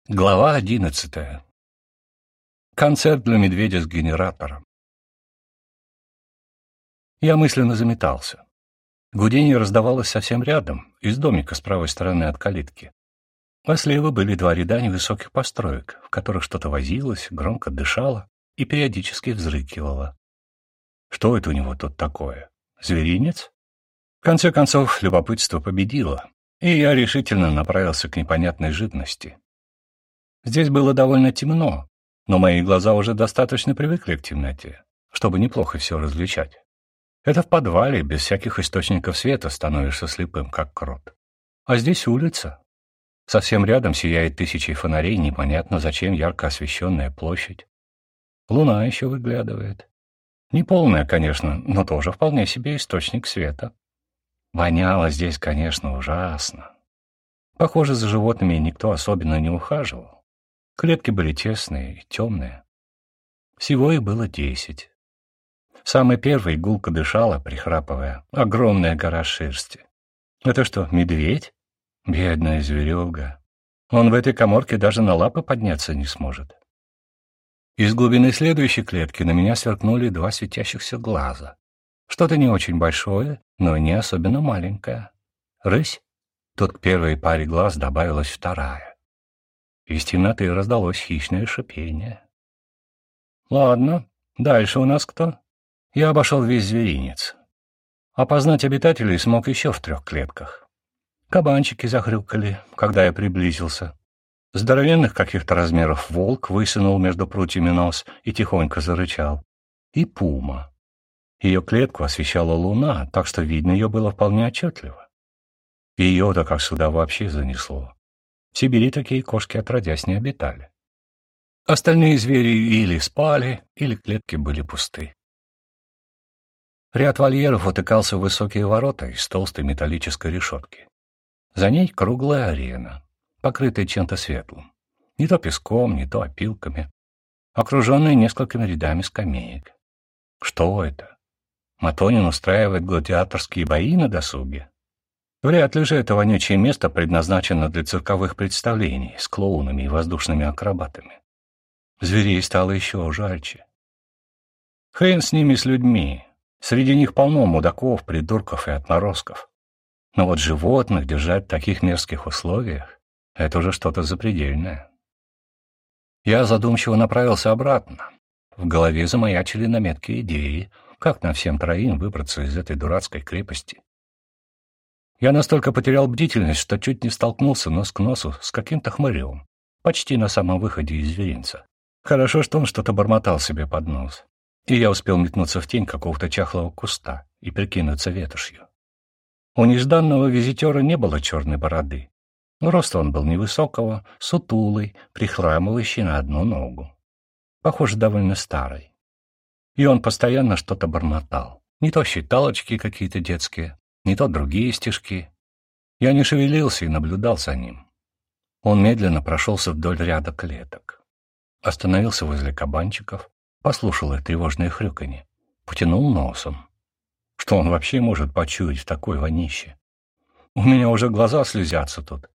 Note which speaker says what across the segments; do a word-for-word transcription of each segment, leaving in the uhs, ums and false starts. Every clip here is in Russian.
Speaker 1: Глава одиннадцатая. Концерт для медведя с генератором. Я мысленно заметался. Гудение раздавалось совсем рядом, из домика с правой стороны от калитки. А слева были два ряда невысоких построек, в которых что-то возилось, громко дышало и периодически взрыкивало. Что это у него тут такое? Зверинец? В конце концов, любопытство победило, и я решительно направился к непонятной живности. Здесь было довольно темно, но мои глаза уже достаточно привыкли к темноте, чтобы неплохо все различать. Это в подвале, без всяких источников света, становишься слепым, как крот. А здесь улица. Совсем рядом сияет тысячи фонарей, непонятно зачем ярко освещенная площадь. Луна еще выглядывает. Не полная, конечно, но тоже вполне себе источник света. Воняло здесь, конечно, ужасно. Похоже, за животными никто особенно не ухаживал. Клетки были тесные и темные. Всего их было десять. Самый первый гулко дышала, прихрапывая, огромная гора шерсти. Это что, медведь? Бедная зверюга. Он в этой каморке даже на лапы подняться не сможет. Из глубины следующей клетки на меня сверкнули два светящихся глаза. Что-то не очень большое, но не особенно маленькое. Рысь? Тут к первой паре глаз добавилась вторая. Из темноты раздалось хищное шипение. Ладно, дальше у нас кто? Я обошел весь зверинец. Опознать обитателей смог еще в трех клетках. Кабанчики захрюкали, когда я приблизился. Здоровенных каких-то размеров волк высунул между прутьями нос и тихонько зарычал. И пума. Ее клетку освещала луна, так что видно ее было вполне отчетливо. Ее-то как сюда вообще занесло. В Сибири такие кошки отродясь не обитали. Остальные звери или спали, или клетки были пусты. Ряд вольеров утыкался в высокие ворота из толстой металлической решетки. За ней круглая арена, покрытая чем-то светлым. Не то песком, не то опилками, окруженная несколькими рядами скамеек. Что это? Матонин устраивает гладиаторские бои на досуге? Вряд ли же это вонючее место предназначено для цирковых представлений с клоунами и воздушными акробатами. Зверей стало еще жальче. Хрен с ними, с людьми. Среди них полно мудаков, придурков и отморозков. Но вот животных держать в таких мерзких условиях — это уже что-то запредельное. Я задумчиво направился обратно. В голове замаячили наметки идеи, как нам всем троим выбраться из этой дурацкой крепости. Я настолько потерял бдительность, что чуть не столкнулся нос к носу с каким-то хмырем, почти на самом выходе из зверинца. Хорошо, что он что-то бормотал себе под нос, и я успел метнуться в тень какого-то чахлого куста и прикинуться ветошью. У нежданного визитера не было черной бороды. Рост он был невысокого, сутулый, прихрамывающий на одну ногу. Похоже, довольно старый. И он постоянно что-то бормотал. Не то считалочки какие-то детские, не то другие стишки. Я не шевелился и наблюдал за ним. Он медленно прошелся вдоль ряда клеток. Остановился возле кабанчиков, послушал их тревожное хрюканье, потянул носом. Что он вообще может почуять в такой вонище? У меня уже глаза слезятся тут.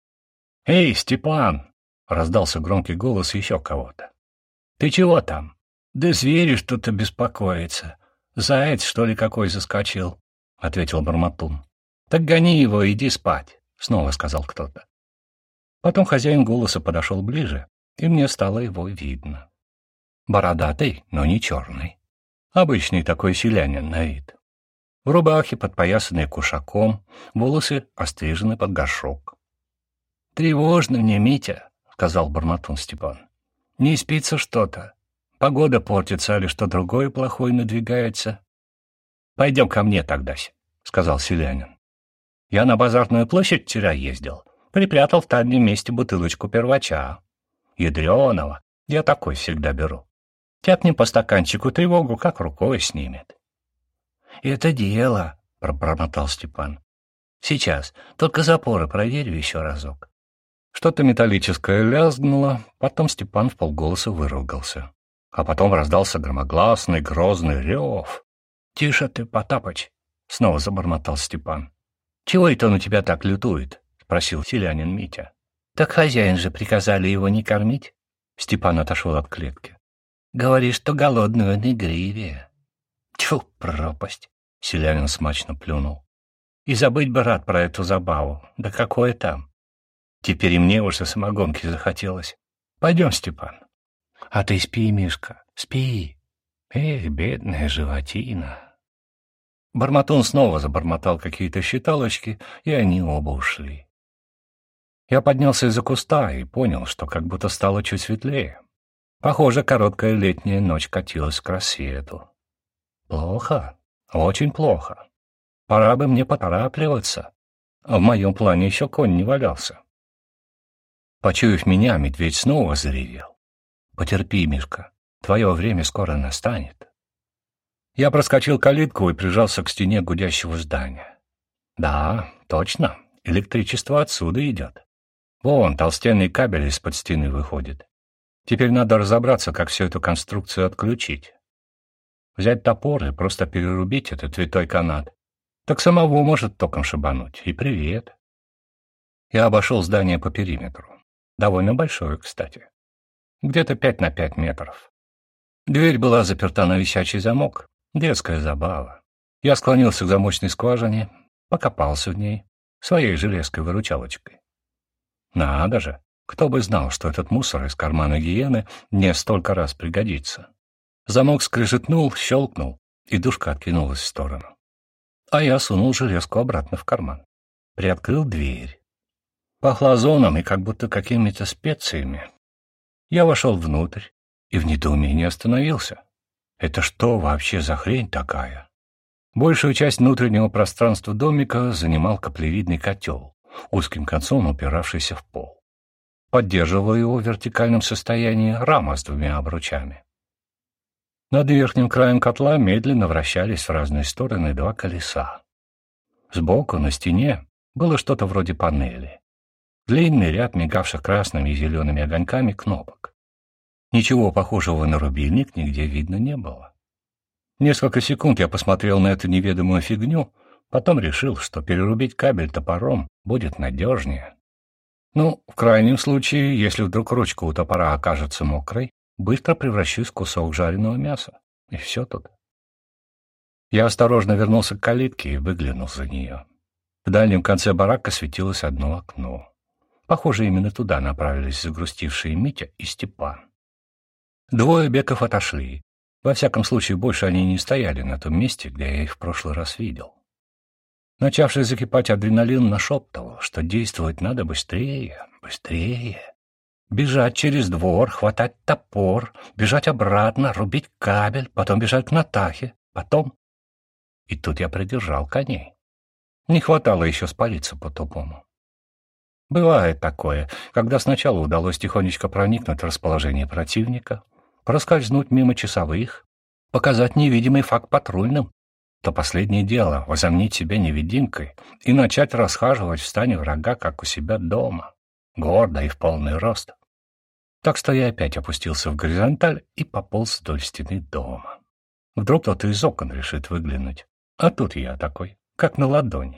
Speaker 1: «Эй, Степан!» — раздался громкий голос еще кого-то. «Ты чего там? Да звери что-то беспокоится. Заяц, что ли, какой заскочил?» — ответил Бормотун. «Так гони его, иди спать», — снова сказал кто-то. Потом хозяин голоса подошел ближе, и мне стало его видно. Бородатый, но не черный. Обычный такой селянин на вид. В рубахе, подпоясанной кушаком, волосы острижены под горшок. «Тревожно мне, Митя», — сказал Бормотун Степан. «Не спится что-то. Погода портится, или что другое плохое надвигается». «Пойдем ко мне тогда», — сказал селянин. «Я на базарную площадь вчера ездил, припрятал в дальнем месте бутылочку первача. Ядреного, я такой всегда беру. Тяпнем по стаканчику, тревогу как рукой снимет». «Это дело», — пробормотал Степан. «Сейчас, только запоры проверю еще разок». Что-то металлическое лязгнуло, потом Степан вполголоса выругался. А потом раздался громогласный, грозный рев. «Тише ты, Потапыч!» — снова забормотал Степан. «Чего это он у тебя так лютует?» — спросил селянин Митя. Так хозяин же приказали его не кормить. Степан отошел от клетки. Говорит, что голодный он игривее. Тьфу, пропасть! Селянин смачно плюнул. И забыть бы рад про эту забаву. Да какое там! Теперь и мне уже самогонки захотелось. Пойдем, Степан. А ты спи, Мишка, спи. Эх, бедная животина. Бормотун снова забормотал какие-то считалочки, и они оба ушли. Я поднялся из-за куста и понял, что как будто стало чуть светлее. Похоже, короткая летняя ночь катилась к рассвету. Плохо, очень плохо. Пора бы мне поторапливаться. А в моем плане еще конь не валялся. Почуяв меня, медведь снова заревел. «Потерпи, Мишка, твое время скоро настанет». Я проскочил калитку и прижался к стене гудящего здания. Да, точно, электричество отсюда идет. Вон, толстенный кабель из-под стены выходит. Теперь надо разобраться, как всю эту конструкцию отключить. Взять топор и просто перерубить этот витой канат. Так самого может током шибануть. И привет. Я обошел здание по периметру. Довольно большое, кстати. Где-то пять на пять метров. Дверь была заперта на висячий замок. Детская забава. Я склонился к замочной скважине, покопался в ней своей железкой-выручалочкой. Надо же, кто бы знал, что этот мусор из кармана гиены мне столько раз пригодится. Замок скрежетнул, щелкнул, и душка откинулась в сторону. А я сунул железку обратно в карман. Приоткрыл дверь. Пахло озоном и как будто какими-то специями. Я вошел внутрь и в недоумении остановился. Это что вообще за хрень такая? Большую часть внутреннего пространства домика занимал каплевидный котел, узким концом упиравшийся в пол. Поддерживала его в вертикальном состоянии рама с двумя обручами. Над верхним краем котла медленно вращались в разные стороны два колеса. Сбоку, на стене, было что-то вроде панели. Длинный ряд мигавших красными и зелеными огоньками кнопок. Ничего похожего на рубильник нигде видно не было. Несколько секунд я посмотрел на эту неведомую фигню, потом решил, что перерубить кабель топором будет надежнее. Ну, в крайнем случае, если вдруг ручка у топора окажется мокрой, быстро превращусь в кусок жареного мяса. И все тут. Я осторожно вернулся к калитке и выглянул за нее. В дальнем конце барака светилось одно окно. Похоже, именно туда направились загрустившие Митя и Степан. Двое беков отошли. Во всяком случае, больше они не стояли на том месте, где я их в прошлый раз видел. Начавший закипать адреналин нашептывал, что действовать надо быстрее, быстрее. Бежать через двор, хватать топор, бежать обратно, рубить кабель, потом бежать к Натахе, потом... И тут я придержал коней. Не хватало еще спалиться по-тупому. Бывает такое, когда сначала удалось тихонечко проникнуть в расположение противника, проскользнуть мимо часовых, показать невидимый факт патрульным, то последнее дело — возомнить себя невидимкой и начать расхаживать в стане врага, как у себя дома, гордо и в полный рост. Так что я опять опустился в горизонталь и пополз вдоль стены дома. Вдруг кто-то из окон решит выглянуть, а тут я такой, как на ладони.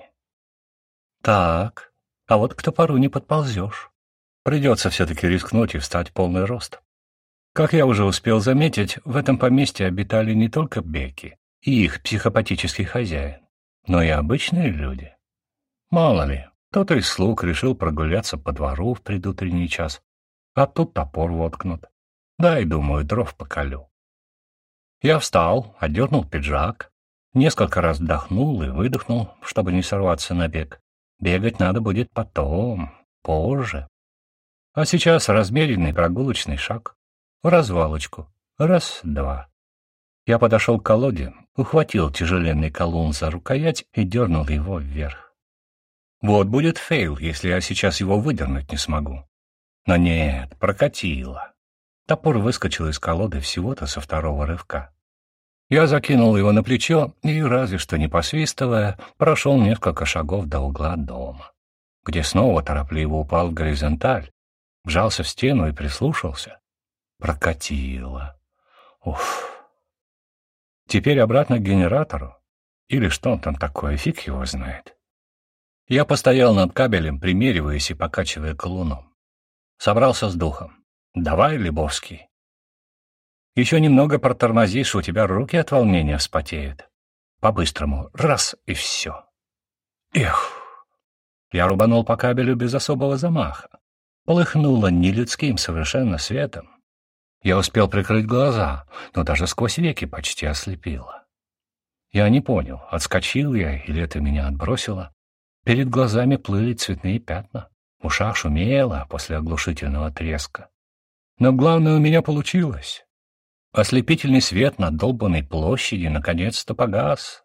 Speaker 1: Так, а вот к топору не подползешь. Придется все-таки рискнуть и встать в полный рост. Как я уже успел заметить, в этом поместье обитали не только беки и их психопатический хозяин, но и обычные люди. Мало ли, кто-то из слуг решил прогуляться по двору в предутренний час, а тут топор воткнут. Да, и думаю, дров поколю. Я встал, одернул пиджак, несколько раз вдохнул и выдохнул, чтобы не сорваться на бег. Бегать надо будет потом, позже. А сейчас размеренный прогулочный шаг. В развалочку. Раз, два. Я подошел к колоде, ухватил тяжеленный колун за рукоять и дернул его вверх. Вот будет фейл, если я сейчас его выдернуть не смогу. Но нет, прокатило. Топор выскочил из колоды всего-то со второго рывка. Я закинул его на плечо и, разве что не посвистывая, прошел несколько шагов до угла дома, где снова торопливо упал в горизонталь, вжался в стену и прислушался. Прокатило. Уф. Теперь обратно к генератору. Или что он там такое, фиг его знает. Я постоял над кабелем, примериваясь и покачивая колуном. Собрался с духом. Давай, Лебовский. Еще немного протормозишь, у тебя руки от волнения вспотеют. По-быстрому. Раз — и все. Эх! Я рубанул по кабелю без особого замаха. Полыхнуло нелюдским совершенно светом. Я успел прикрыть глаза, но даже сквозь веки почти ослепило. Я не понял, отскочил я или это меня отбросило. Перед глазами плыли цветные пятна. В ушах шумело после оглушительного треска. Но главное у меня получилось. Ослепительный свет на долбанной площади наконец-то погас.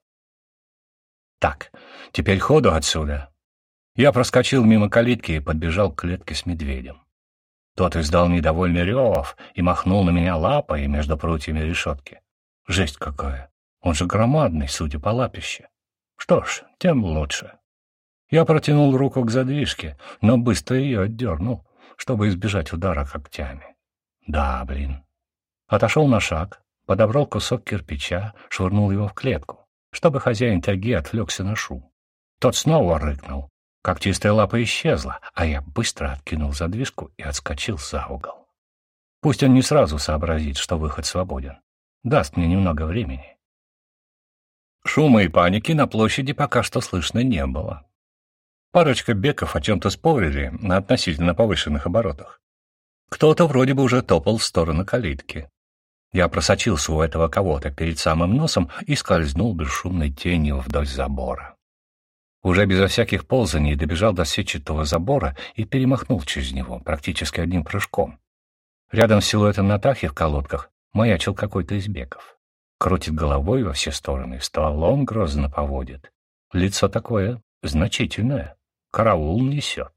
Speaker 1: Так, теперь ходу отсюда. Я проскочил мимо калитки и подбежал к клетке с медведем. Тот издал недовольный рев и махнул на меня лапой между прутьями решетки. Жесть какая! Он же громадный, судя по лапище. Что ж, тем лучше. Я протянул руку к задвижке, но быстро ее отдернул, чтобы избежать удара когтями. Да, блин. Отошел на шаг, подобрал кусок кирпича, швырнул его в клетку, чтобы хозяин тайги отвлекся на шум. Тот снова рыкнул. Когтистая лапа исчезла, а я быстро откинул задвижку и отскочил за угол. Пусть он не сразу сообразит, что выход свободен. Даст мне немного времени. Шума и паники на площади пока что слышно не было. Парочка беков о чем-то спорили на относительно повышенных оборотах. Кто-то вроде бы уже топал в сторону калитки. Я просочился у этого кого-то перед самым носом и скользнул бесшумной тенью вдоль забора. Уже безо всяких ползаний добежал до сетчатого забора и перемахнул через него практически одним прыжком. Рядом с силуэтом Натахи в колодках маячил какой-то из беков. Крутит головой во все стороны, стволом грозно поводит. Лицо такое значительное. Караул несет.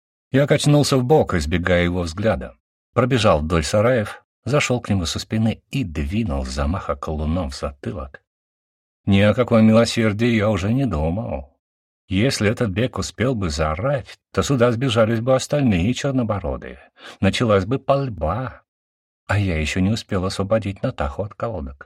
Speaker 1: Я качнулся вбок, избегая его взгляда. Пробежал вдоль сараев, зашел к нему со спины и двинул с замаха колуном в затылок. Ни о каком милосердии я уже не думал. Если этот бек успел бы заорать, то сюда сбежались бы остальные чернобородые. Началась бы пальба, а я еще не успел освободить Натаху от колодок.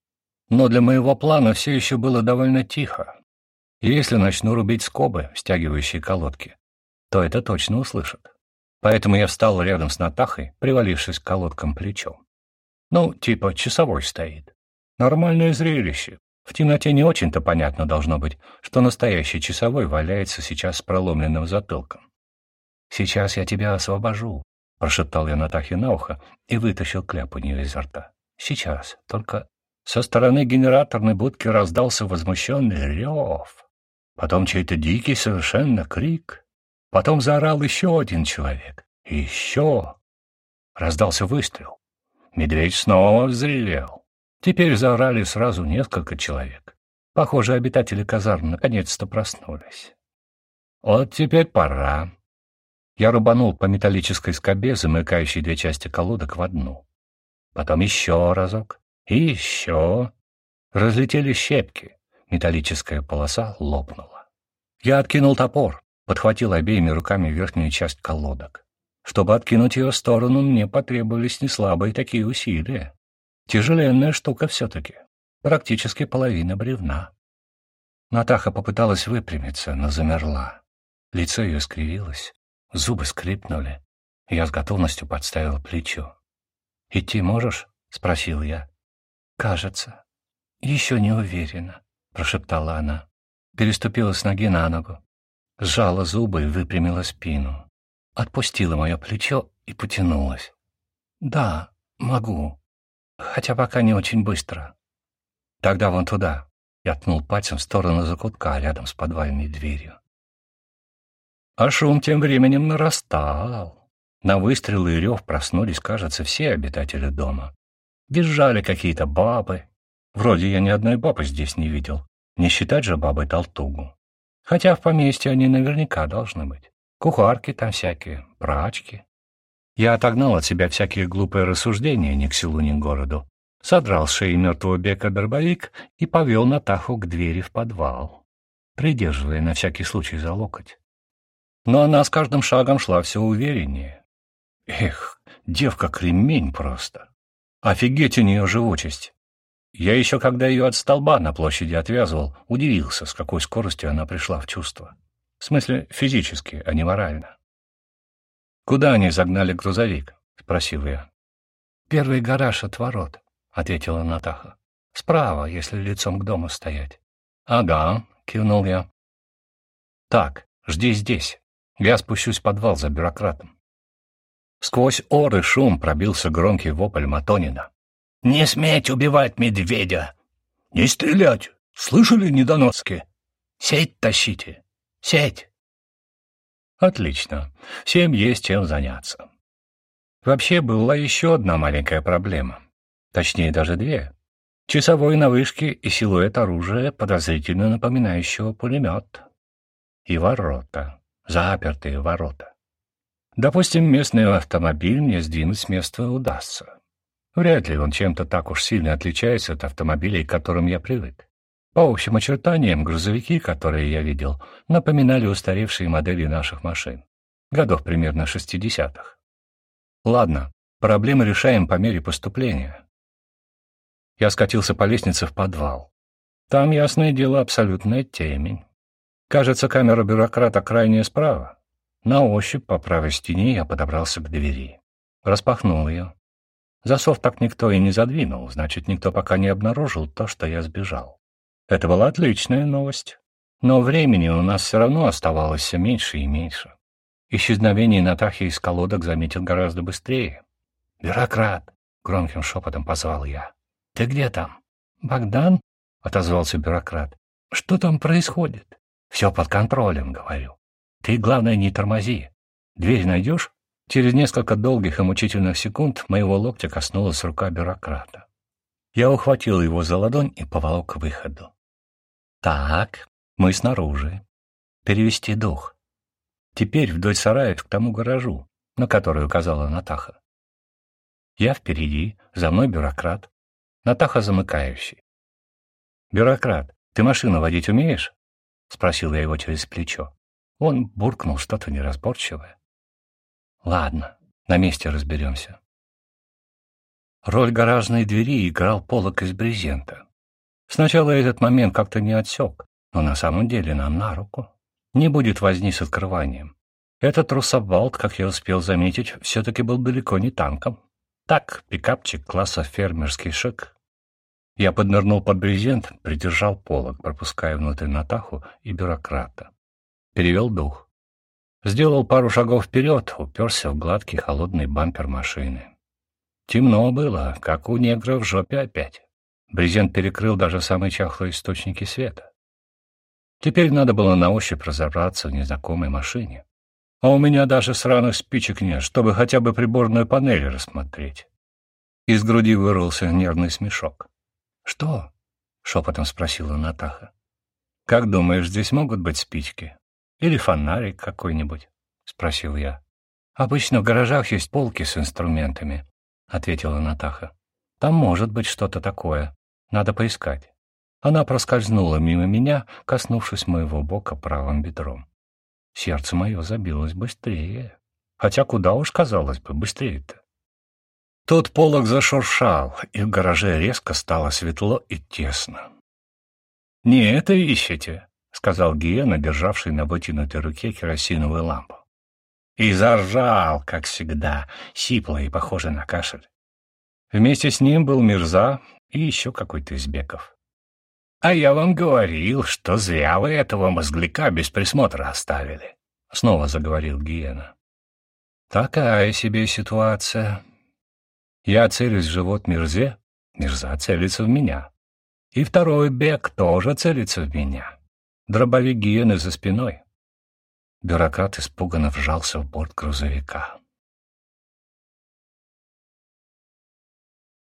Speaker 1: Но для моего плана все еще было довольно тихо. И если начну рубить скобы, стягивающие колодки, то это точно услышат. Поэтому я встал рядом с Натахой, привалившись к колодкам плечом. Ну, типа часовой стоит. Нормальное зрелище. В темноте не очень-то понятно должно быть, что настоящий часовой валяется сейчас с проломленным затылком. «Сейчас я тебя освобожу», — прошептал я Натахе на ухо и вытащил кляп у нее изо рта. «Сейчас, только...» Со стороны генераторной будки раздался возмущенный рев. Потом чей-то дикий совершенно крик. Потом заорал еще один человек. И еще. Раздался выстрел. Медведь снова взревел. Теперь заорали сразу несколько человек. Похоже, обитатели казарм наконец-то проснулись. Вот теперь пора. Я рубанул по металлической скобе, замыкающей две части колодок в одну. Потом еще разок. И еще. Разлетели щепки. Металлическая полоса лопнула. Я откинул топор, подхватил обеими руками верхнюю часть колодок. Чтобы откинуть ее в сторону, мне потребовались неслабые такие усилия. Тяжеленная штука все-таки. Практически половина бревна. Натаха попыталась выпрямиться, но замерла. Лицо ее скривилось, зубы скрипнули. Я с готовностью подставил плечо. «Идти можешь?» — спросил я. «Кажется. Еще не уверена», — прошептала она. Переступила с ноги на ногу. Сжала зубы и выпрямила спину. Отпустила мое плечо и потянулась. «Да, могу. Хотя пока не очень быстро». «Тогда вон туда». Я ткнул пальцем в сторону закутка рядом с подвальной дверью. А шум тем временем нарастал. На выстрелы и рев проснулись, кажется, все обитатели дома. Визжали какие-то бабы. Вроде я ни одной бабы здесь не видел. Не считать же бабой толтугу. Хотя в поместье они наверняка должны быть. Кухарки там всякие, прачки. Я отогнал от себя всякие глупые рассуждения ни к селу, ни к городу. Содрал с шеи мертвого бека дробовик и повел Натаху к двери в подвал, придерживая на всякий случай за локоть. Но она с каждым шагом шла все увереннее. Эх, девка-кремень просто. Офигеть у нее живучесть. Я еще, когда ее от столба на площади отвязывал, удивился, с какой скоростью она пришла в чувство. В смысле, физически, а не морально. «Куда они загнали грузовик?» — спросил я. «Первый гараж от ворот», — ответила Натаха. «Справа, если лицом к дому стоять». «Ага», — кивнул я. «Так, жди здесь. Я спущусь в подвал за бюрократом». Сквозь ор и шум пробился громкий вопль Матонина. «Не сметь убивать медведя! Не стрелять! Слышали, недоноски? Сеть тащите! Сеть!» Отлично. Всем есть чем заняться. Вообще была еще одна маленькая проблема. Точнее, даже две. Часовой на вышке и силуэт оружия, подозрительно напоминающего пулемет. И ворота. Запертые ворота. Допустим, местный автомобиль мне сдвинуть с места удастся. Вряд ли он чем-то так уж сильно отличается от автомобилей, к которым я привык. По общим очертаниям, грузовики, которые я видел, напоминали устаревшие модели наших машин. Годов примерно шестидесятых. Ладно, проблемы решаем по мере поступления. Я скатился по лестнице в подвал. Там, ясное дело, абсолютная темень. Кажется, камера бюрократа крайняя справа. На ощупь по правой стене я подобрался к двери. Распахнул ее. Засов так никто и не задвинул, значит, никто пока не обнаружил то, что я сбежал. Это была отличная новость. Но времени у нас все равно оставалось все меньше и меньше. Исчезновение Натахи из колодок заметил гораздо быстрее. «Бюрократ!» — громким шепотом позвал я. «Ты где там?» «Богдан?» — отозвался бюрократ. «Что там происходит?» «Все под контролем», — говорю. «Ты, главное, не тормози. Дверь найдешь?» Через несколько долгих и мучительных секунд моего локтя коснулась рука бюрократа. Я ухватил его за ладонь и поволок к выходу. «Так, мы снаружи. Перевести дух. Теперь вдоль сараев к тому гаражу, на который указала Натаха. Я впереди, за мной бюрократ, Натаха замыкающий. «Бюрократ, ты машину водить умеешь?» — спросил я его через плечо. Он буркнул что-то неразборчивое. «Ладно, на месте разберемся». Роль гаражной двери играл полог из брезента. Сначала этот момент как-то не отсек, но на самом деле нам на руку. Не будет возни с открыванием. Этот русабалт, как я успел заметить, все-таки был далеко не танком. Так, пикапчик класса фермерский шик. Я поднырнул под брезент, придержал полог, пропуская внутрь Натаху и бюрократа. Перевел дух. Сделал пару шагов вперед, уперся в гладкий холодный бампер машины. Темно было, как у негра в жопе опять. Брезент перекрыл даже самые чахлые источники света. Теперь надо было на ощупь разобраться в незнакомой машине. А у меня даже сраных спичек нет, чтобы хотя бы приборную панель рассмотреть. Из груди вырвался нервный смешок. «Что?» — шепотом спросила Натаха. «Как думаешь, здесь могут быть спички? Или фонарик какой-нибудь?» — спросил я. «Обычно в гаражах есть полки с инструментами», — ответила Натаха. «Там может быть что-то такое. Надо поискать». Она проскользнула мимо меня, коснувшись моего бока правым бедром. Сердце мое забилось быстрее. Хотя куда уж, казалось бы, быстрее-то. Тут полог зашуршал, и в гараже резко стало светло и тесно. «Не это ищете», — сказал Гиена, державший на вытянутой руке керосиновую лампу. И заржал, как всегда, сипло и похоже на кашель. Вместе с ним был Мирза и еще какой-то из беков. «А я вам говорил, что зря вы этого мозгляка без присмотра оставили», — снова заговорил Гиена. «Такая себе ситуация. Я целюсь в живот Мирзе, Мирза целится в меня. И второй бек тоже целится в меня. Дробовик Гиены за спиной». Бюрократ испуганно вжался в борт грузовика.